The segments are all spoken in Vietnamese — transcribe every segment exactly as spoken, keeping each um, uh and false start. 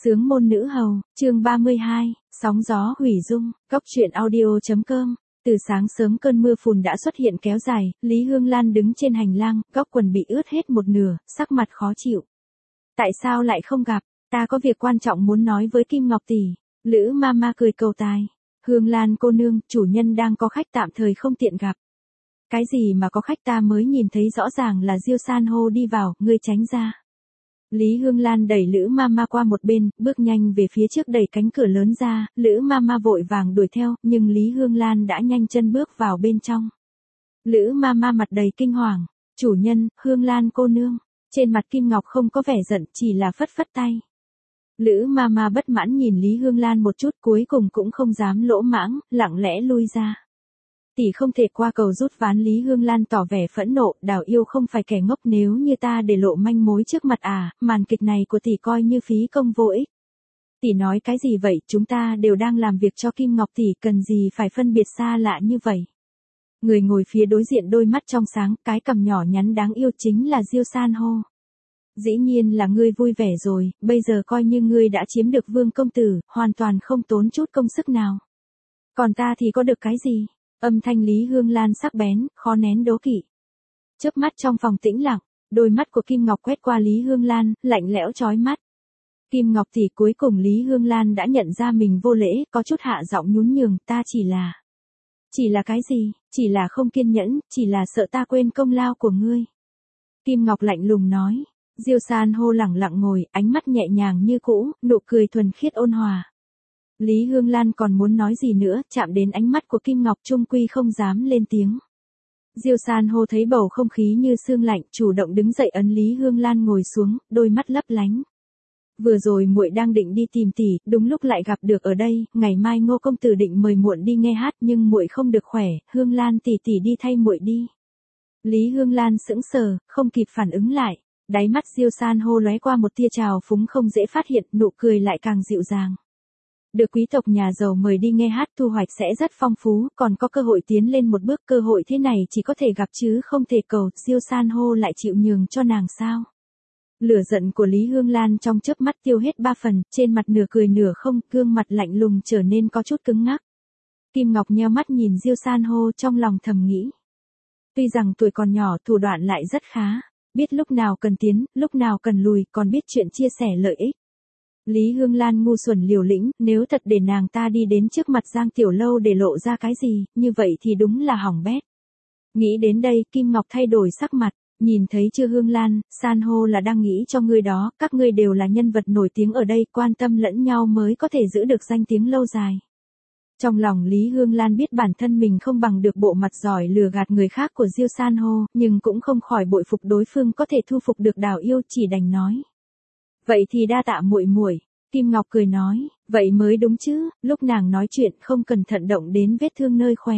Sướng môn nữ hầu, chương ba mươi hai, sóng gió hủy dung, cóc truyện audio.com. Từ sáng sớm cơn mưa phùn đã xuất hiện kéo dài, Lý Hương Lan đứng trên hành lang, góc quần bị ướt hết một nửa, sắc mặt khó chịu. Tại sao lại không gặp, ta có việc quan trọng muốn nói với Kim Ngọc tỷ. Lữ Mama cười cầu tài. Hương Lan cô nương, chủ nhân đang có khách tạm thời không tiện gặp. Cái gì mà có khách, ta mới nhìn thấy rõ ràng là Diêu San hô đi vào, ngươi tránh ra. Lý Hương Lan đẩy Lữ Mama qua một bên, bước nhanh về phía trước đẩy cánh cửa lớn ra, Lữ Mama vội vàng đuổi theo, nhưng Lý Hương Lan đã nhanh chân bước vào bên trong. Lữ Mama mặt đầy kinh hoàng, chủ nhân, Hương Lan cô nương, trên mặt Kim Ngọc không có vẻ giận, chỉ là phất phất tay. Lữ Mama bất mãn nhìn Lý Hương Lan một chút, cuối cùng cũng không dám lỗ mãng, lặng lẽ lui ra. Tỷ không thể qua cầu rút ván. Lý Hương Lan tỏ vẻ phẫn nộ, Đào Yêu không phải kẻ ngốc, nếu như ta để lộ manh mối trước mặt à, màn kịch này của tỷ coi như phí công vô ích. Tỷ nói cái gì vậy, chúng ta đều đang làm việc cho Kim Ngọc tỷ, cần gì phải phân biệt xa lạ như vậy. Người ngồi phía đối diện đôi mắt trong sáng, cái cằm nhỏ nhắn đáng yêu chính là Diêu San hô. Dĩ nhiên là ngươi vui vẻ rồi, bây giờ coi như ngươi đã chiếm được Vương công tử, hoàn toàn không tốn chút công sức nào. Còn ta thì có được cái gì? Âm thanh Lý Hương Lan sắc bén, khó nén đố kỵ. Chớp mắt trong phòng tĩnh lặng, đôi mắt của Kim Ngọc quét qua Lý Hương Lan, lạnh lẽo chói mắt. Kim Ngọc tỷ, cuối cùng Lý Hương Lan đã nhận ra mình vô lễ, có chút hạ giọng nhún nhường, ta chỉ là... Chỉ là cái gì? Chỉ là không kiên nhẫn, chỉ là sợ ta quên công lao của ngươi. Kim Ngọc lạnh lùng nói. Diêu San hô lẳng lặng ngồi, ánh mắt nhẹ nhàng như cũ, nụ cười thuần khiết ôn hòa. Lý Hương Lan còn muốn nói gì nữa, chạm đến ánh mắt của Kim Ngọc trung quy không dám lên tiếng. Diêu San hô thấy bầu không khí như sương lạnh, chủ động đứng dậy ấn Lý Hương Lan ngồi xuống, đôi mắt lấp lánh. Vừa rồi muội đang định đi tìm tỷ, đúng lúc lại gặp được ở đây, ngày mai Ngô công tử định mời muội đi nghe hát, nhưng muội không được khỏe, Hương Lan tỷ tỷ đi thay muội đi. Lý Hương Lan sững sờ, không kịp phản ứng lại, đáy mắt Diêu San hô lóe qua một tia trào phúng không dễ phát hiện, nụ cười lại càng dịu dàng. Được quý tộc nhà giàu mời đi nghe hát, thu hoạch sẽ rất phong phú, còn có cơ hội tiến lên một bước, cơ hội thế này chỉ có thể gặp chứ không thể cầu, Diêu San hô lại chịu nhường cho nàng sao? Lửa giận của Lý Hương Lan trong chớp mắt tiêu hết ba phần, trên mặt nửa cười nửa không, gương mặt lạnh lùng trở nên có chút cứng ngắc. Kim Ngọc nheo mắt nhìn Diêu San hô, trong lòng thầm nghĩ. Tuy rằng tuổi còn nhỏ, thủ đoạn lại rất khá, biết lúc nào cần tiến, lúc nào cần lùi, còn biết chuyện chia sẻ lợi ích. Lý Hương Lan ngu xuẩn liều lĩnh, nếu thật để nàng ta đi đến trước mặt Giang Tiểu Lâu để lộ ra cái gì, như vậy thì đúng là hỏng bét. Nghĩ đến đây, Kim Ngọc thay đổi sắc mặt, nhìn thấy chưa Hương Lan, San hô là đang nghĩ cho ngươi đó, các ngươi đều là nhân vật nổi tiếng ở đây, quan tâm lẫn nhau mới có thể giữ được danh tiếng lâu dài. Trong lòng Lý Hương Lan biết bản thân mình không bằng được bộ mặt giỏi lừa gạt người khác của Diêu San hô, nhưng cũng không khỏi bội phục đối phương có thể thu phục được Đào Yêu, chỉ đành nói. Vậy thì đa tạ muội muội. Kim Ngọc cười nói, vậy mới đúng chứ, lúc nàng nói chuyện không cẩn thận động đến vết thương nơi khóe.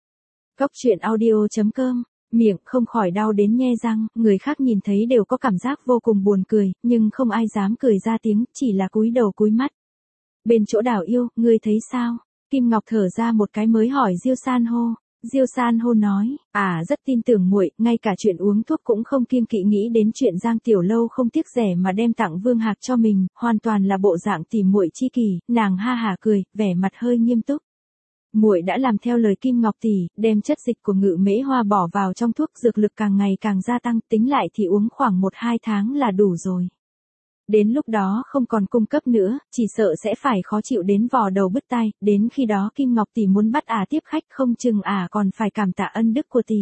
Cóc truyện audio.com, miệng không khỏi đau đến nhe răng, người khác nhìn thấy đều có cảm giác vô cùng buồn cười, nhưng không ai dám cười ra tiếng, chỉ là cúi đầu cúi mắt. Bên chỗ Đào Yêu, ngươi thấy sao? Kim Ngọc thở ra một cái mới hỏi Diêu San hô. Diêu San hô nói, à rất tin tưởng muội, ngay cả chuyện uống thuốc cũng không kiêng kỵ, nghĩ đến chuyện Giang Tiểu Lâu không tiếc rẻ mà đem tặng Vương Hạc cho mình, hoàn toàn là bộ dạng tỉ muội chi kỷ. Nàng ha hả cười, vẻ mặt hơi nghiêm túc. Muội đã làm theo lời Kim Ngọc tỷ, đem chất dịch của Ngự Mễ Hoa bỏ vào trong thuốc, dược lực càng ngày càng gia tăng, tính lại thì uống khoảng một hai tháng là đủ rồi. Đến lúc đó không còn cung cấp nữa, chỉ sợ sẽ phải khó chịu đến vò đầu bứt tai, đến khi đó Kim Ngọc tỷ muốn bắt ả à tiếp khách, không chừng ả à còn phải cảm tạ ân đức của tỷ.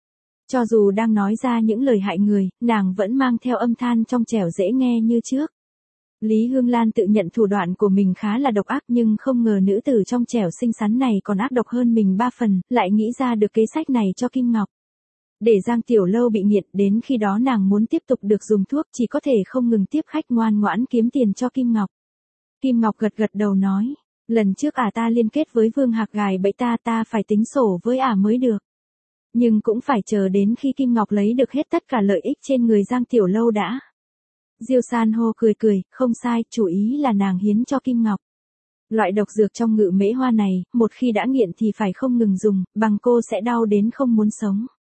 Cho dù đang nói ra những lời hại người, nàng vẫn mang theo âm than trong trẻo dễ nghe như trước. Lý Hương Lan tự nhận thủ đoạn của mình khá là độc ác, nhưng không ngờ nữ tử trong trẻo xinh xắn này còn ác độc hơn mình ba phần, lại nghĩ ra được kế sách này cho Kim Ngọc. Để Giang Tiểu Lâu bị nghiện, đến khi đó nàng muốn tiếp tục được dùng thuốc, chỉ có thể không ngừng tiếp khách ngoan ngoãn kiếm tiền cho Kim Ngọc. Kim Ngọc gật gật đầu nói, lần trước ả à ta liên kết với Vương Hạc gài bẫy ta, ta phải tính sổ với ả à mới được. Nhưng cũng phải chờ đến khi Kim Ngọc lấy được hết tất cả lợi ích trên người Giang Tiểu Lâu đã. Diêu San hô cười cười, không sai, chủ ý là nàng hiến cho Kim Ngọc. Loại độc dược trong Ngự Mễ Hoa này, một khi đã nghiện thì phải không ngừng dùng, bằng cô sẽ đau đến không muốn sống.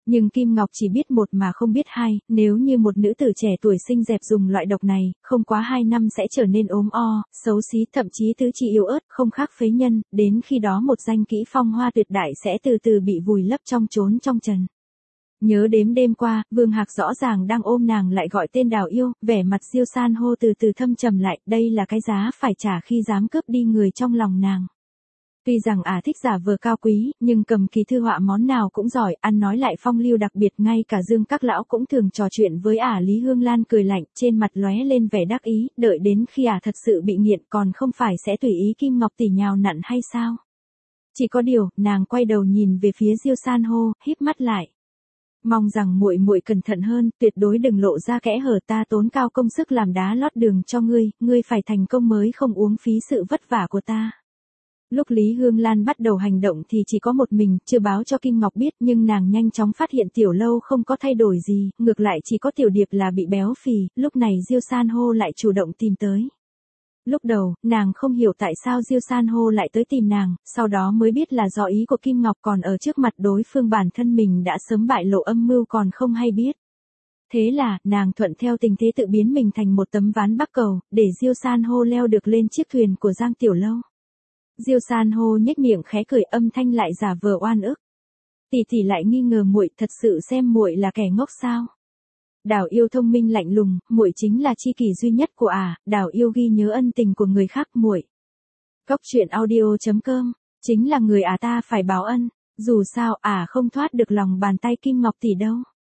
Nhưng Kim Ngọc chỉ biết một mà không biết hai, nếu như một nữ tử trẻ tuổi xinh đẹp dùng loại độc này, không quá hai năm sẽ trở nên ốm o, xấu xí, thậm chí tứ chi yếu ớt, không khác phế nhân, đến khi đó một danh kỹ phong hoa tuyệt đại sẽ từ từ bị vùi lấp trong chốn trong trần. Nhớ đếm đêm qua, Vương Hạc rõ ràng đang ôm nàng lại gọi tên Đào Yêu, vẻ mặt Diêu San hô từ từ thâm trầm lại, đây là cái giá phải trả khi dám cướp đi người trong lòng nàng. Tuy rằng ả thích giả vờ cao quý, nhưng cầm kỳ thư họa món nào cũng giỏi, ăn nói lại phong lưu đặc biệt, ngay cả Dương các lão cũng thường trò chuyện với ả. Lý Hương Lan cười lạnh, trên mặt lóe lên vẻ đắc ý, đợi đến khi ả thật sự bị nghiện còn không phải sẽ tùy ý Kim Ngọc tỷ nhào nặn hay sao? Chỉ có điều, nàng quay đầu nhìn về phía Diêu San hô, híp mắt lại. Mong rằng muội muội cẩn thận hơn, tuyệt đối đừng lộ ra kẽ hở, ta tốn cao công sức làm đá lót đường cho ngươi, ngươi phải thành công mới không uống phí sự vất vả của ta. Lúc Lý Hương Lan bắt đầu hành động thì chỉ có một mình, chưa báo cho Kim Ngọc biết, nhưng nàng nhanh chóng phát hiện Tiểu Lâu không có thay đổi gì, ngược lại chỉ có Tiểu Điệp là bị béo phì, lúc này Diêu San hô lại chủ động tìm tới. Lúc đầu, nàng không hiểu tại sao Diêu San hô lại tới tìm nàng, sau đó mới biết là do ý của Kim Ngọc, còn ở trước mặt đối phương bản thân mình đã sớm bại lộ âm mưu còn không hay biết. Thế là, nàng thuận theo tình thế tự biến mình thành một tấm ván bắc cầu, để Diêu San hô leo được lên chiếc thuyền của Giang Tiểu Lâu. Diêu San hô nhếch miệng khẽ cười, âm thanh lại giả vờ oan ức. Tỷ tỷ lại nghi ngờ muội, thật sự xem muội là kẻ ngốc sao? Đào Yêu thông minh lạnh lùng, muội chính là tri kỷ duy nhất của ả, Đào Yêu ghi nhớ ân tình của người khác muội. Cốc truyện audio chấm com, chính là người ả ta phải báo ân, dù sao ả không thoát được lòng bàn tay Kim Ngọc tỷ đâu.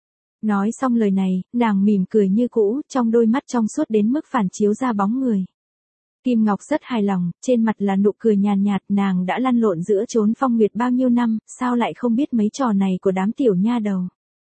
Nói xong lời này, nàng mỉm cười như cũ, trong đôi mắt trong suốt đến mức phản chiếu ra bóng người. Kim Ngọc rất hài lòng, trên mặt là nụ cười nhàn nhạt, nàng đã lăn lộn giữa chốn phong nguyệt bao nhiêu năm, sao lại không biết mấy trò này của đám tiểu nha đầu.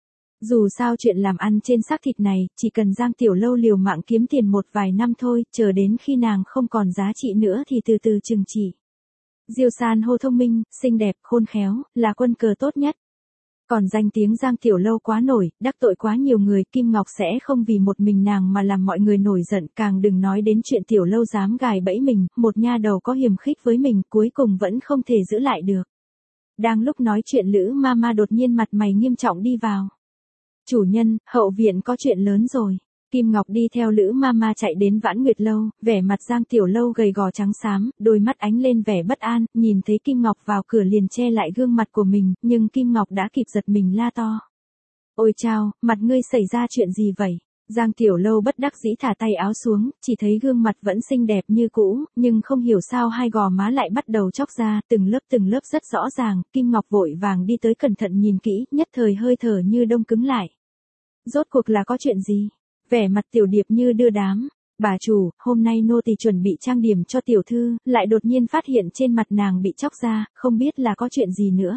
Dù sao chuyện làm ăn trên xác thịt này, chỉ cần Giang Tiểu Lâu liều mạng kiếm tiền một vài năm thôi, chờ đến khi nàng không còn giá trị nữa thì từ từ trừng trị. Diêu San hô thông minh, xinh đẹp, khôn khéo, là quân cờ tốt nhất. Còn danh tiếng Giang Tiểu Lâu quá nổi, đắc tội quá nhiều người, Kim Ngọc sẽ không vì một mình nàng mà làm mọi người nổi giận, càng đừng nói đến chuyện Tiểu Lâu dám gài bẫy mình, một nha đầu có hiềm khích với mình cuối cùng vẫn không thể giữ lại được. Đang lúc nói chuyện Lữ Mama đột nhiên mặt mày nghiêm trọng đi vào. Chủ nhân, hậu viện có chuyện lớn rồi. Kim Ngọc đi theo Lữ Mama chạy đến Vãn Nguyệt Lâu, vẻ mặt Giang Tiểu Lâu gầy gò trắng xám, đôi mắt ánh lên vẻ bất an, nhìn thấy Kim Ngọc vào cửa liền che lại gương mặt của mình, nhưng Kim Ngọc đã kịp giật mình la to. Ôi chao, mặt ngươi xảy ra chuyện gì vậy? Giang Tiểu Lâu bất đắc dĩ thả tay áo xuống, chỉ thấy gương mặt vẫn xinh đẹp như cũ, nhưng không hiểu sao hai gò má lại bắt đầu chóc ra, từng lớp từng lớp rất rõ ràng, Kim Ngọc vội vàng đi tới cẩn thận nhìn kỹ, nhất thời hơi thở như đông cứng lại. Rốt cuộc là có chuyện gì? Vẻ mặt Tiểu Điệp như đưa đám. Bà chủ, hôm nay nô tỳ chuẩn bị trang điểm cho tiểu thư, lại đột nhiên phát hiện trên mặt nàng bị chóc ra, không biết là có chuyện gì nữa.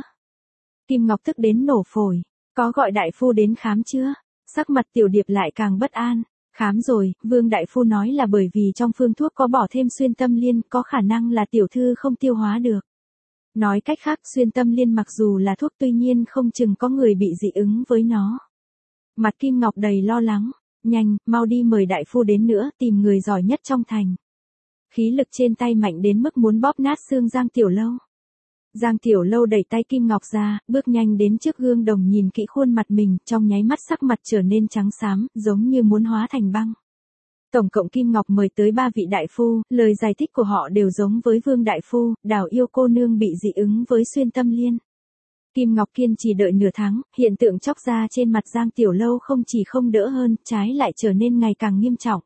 Kim Ngọc tức đến nổ phổi. Có gọi đại phu đến khám chưa? Sắc mặt Tiểu Điệp lại càng bất an. Khám rồi, Vương đại phu nói là bởi vì trong phương thuốc có bỏ thêm xuyên tâm liên, có khả năng là tiểu thư không tiêu hóa được. Nói cách khác, xuyên tâm liên mặc dù là thuốc tuy nhiên không chừng có người bị dị ứng với nó. Mặt Kim Ngọc đầy lo lắng. Nhanh, mau đi mời đại phu đến nữa, tìm người giỏi nhất trong thành. Khí lực trên tay mạnh đến mức muốn bóp nát xương Giang Tiểu Lâu. Giang Tiểu Lâu đẩy tay Kim Ngọc ra, bước nhanh đến trước gương đồng nhìn kỹ khuôn mặt mình, trong nháy mắt sắc mặt trở nên trắng xám, giống như muốn hóa thành băng. Tổng cộng Kim Ngọc mời tới ba vị đại phu, lời giải thích của họ đều giống với Vương đại phu, Đào Yêu cô nương bị dị ứng với xuyên tâm liên. Kim Ngọc kiên trì đợi nửa tháng, hiện tượng chóc ra trên mặt Giang Tiểu Lâu không chỉ không đỡ hơn, trái lại trở nên ngày càng nghiêm trọng.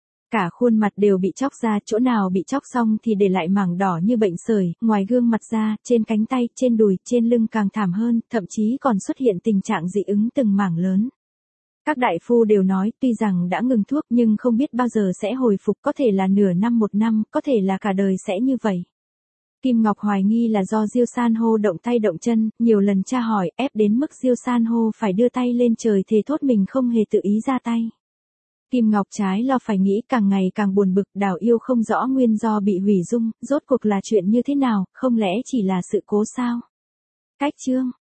Cả khuôn mặt đều bị chóc ra, chỗ nào bị chóc xong thì để lại mảng đỏ như bệnh sởi, ngoài gương mặt ra, trên cánh tay, trên đùi, trên lưng càng thảm hơn, thậm chí còn xuất hiện tình trạng dị ứng từng mảng lớn. Các đại phu đều nói, tuy rằng đã ngừng thuốc nhưng không biết bao giờ sẽ hồi phục, có thể là nửa năm một năm, có thể là cả đời sẽ như vậy. Kim Ngọc hoài nghi là do Diêu San hô động tay động chân, nhiều lần tra hỏi, ép đến mức Diêu San hô phải đưa tay lên trời thề thốt mình không hề tự ý ra tay. Kim Ngọc trái lo phải nghĩ, càng ngày càng buồn bực, Đào Yêu không rõ nguyên do bị hủy dung, rốt cuộc là chuyện như thế nào, không lẽ chỉ là sự cố sao? Cách chương